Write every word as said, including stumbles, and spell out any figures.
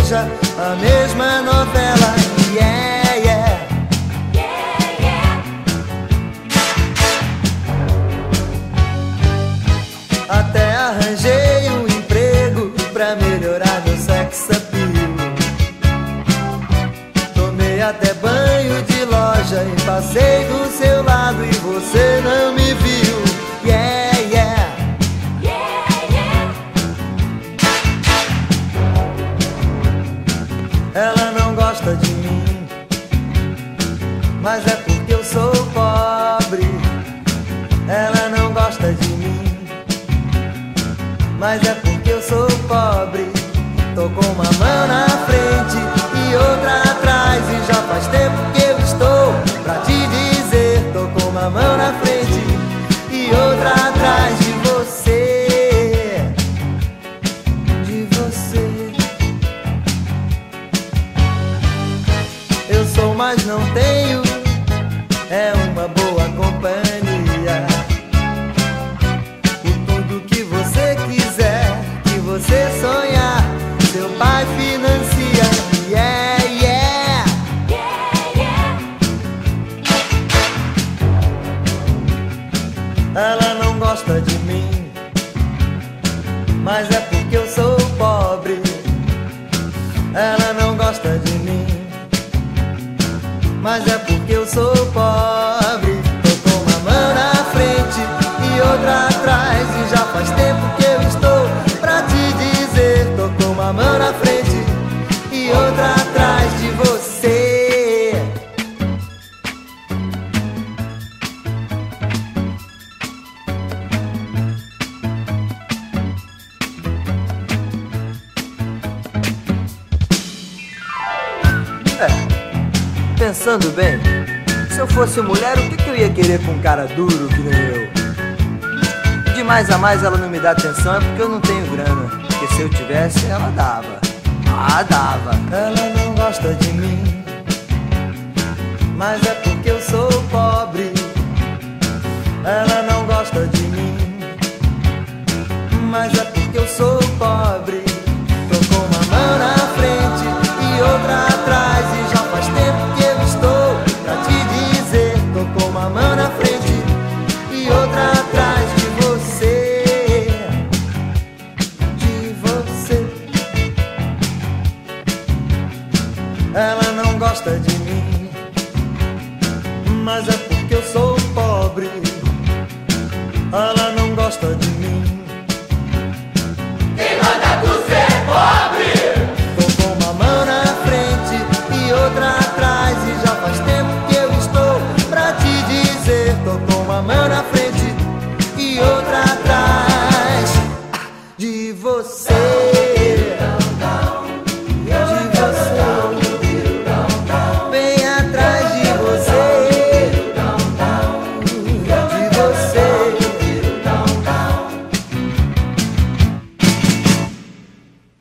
seja a mesma novela. Yeah, yeah. Yeah, yeah. Até arranjei um emprego pra melhorar meu sex appeal. Tomei até banho de loja e passei do seu lado e você não me viu. Yeah, yeah. Ela não gosta de mim, mas é porque eu sou pobre. Ela não gosta de mim, mas é porque eu sou pobre. Tô com uma mão na frente e outra atrás, e já faz tempo que eu estou pra te dizer. Tô com uma mão na frente e outra atrás de você, de você. Eu sou, mas não tenho, é uma boa companhia. Por tudo que você quiser, que você sonhar, seu pai financia. Yeah, yeah. Yeah, yeah. Ela não gosta de mim, mas é porque eu sou pobre. Ela não gosta de mim, mas é porque eu sou pobre. Tô com uma mão na frente e outra atrás, e já faz tempo que eu estou pra te dizer. Tô com uma mão na frente e outra atrás de você. É, pensando bem, se eu fosse mulher, o que, que eu ia querer com um cara duro que nem eu? De mais a mais ela não me dá atenção é porque eu não tenho grana. Porque se eu tivesse, ela dava. Ah, dava. Ela não gosta de mim, mas é porque eu sou pobre. Ela não gosta de mim, mas é porque eu sou pobre. Tô com uma mão na frente e outra atrás, e já faz tempo que eu estou pra te dizer. Tô com uma mão na frente e outra atrás de você, de você. Ela não gosta de mim, mas é porque eu sou pobre. Ela não gosta de mim. Quem manda tu ser pobre? Tô com uma mão na frente e outra atrás, e já faz tempo que eu estou pra te dizer. Tô com uma mão na frente e outra atrás de você.